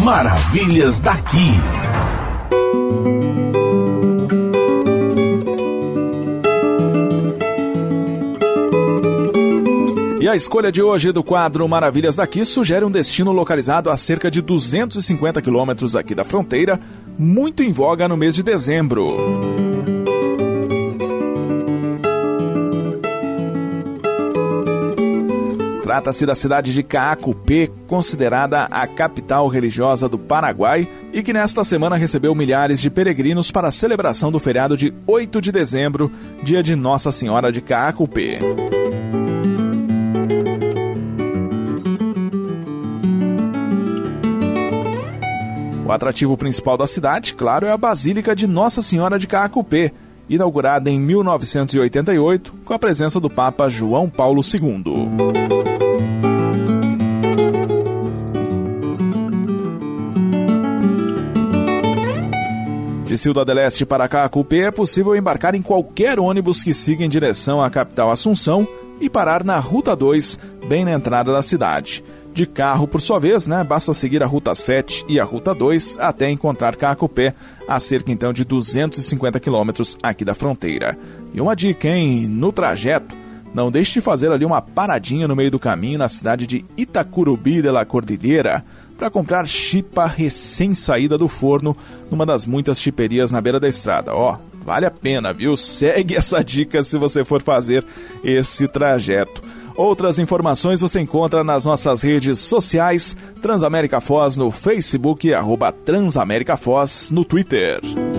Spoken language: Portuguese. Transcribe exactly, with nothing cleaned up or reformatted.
Maravilhas daqui. E a escolha de hoje do quadro Maravilhas daqui sugere um destino localizado a cerca de duzentos e cinquenta quilômetros aqui da fronteira, muito em voga no mês de dezembro. Trata-se da cidade de Caacupé, considerada a capital religiosa do Paraguai, e que nesta semana recebeu milhares de peregrinos para a celebração do feriado de oito de dezembro, dia de Nossa Senhora de Caacupé. O atrativo principal da cidade, claro, é a Basílica de Nossa Senhora de Caacupé, inaugurada em mil novecentos e oitenta e oito, com a presença do Papa João Paulo segundo. De Ciudad del Este para Caacupé é possível embarcar em qualquer ônibus que siga em direção à capital Assunção e parar na Ruta dois, bem na entrada da cidade. De carro, por sua vez, né, basta seguir a Ruta sete e a Ruta dois até encontrar Caacupé, a cerca então de duzentos e cinquenta quilômetros aqui da fronteira. E uma dica, hein? No trajeto, não deixe de fazer ali uma paradinha no meio do caminho na cidade de Itacurubi de la Cordilheira para comprar chipa recém-saída do forno numa das muitas chiperias na beira da estrada. Ó, vale a pena, viu? Segue essa dica se você for fazer esse trajeto. Outras informações você encontra nas nossas redes sociais, Transamérica Foz no Facebook, arroba Transamérica Foz no Twitter.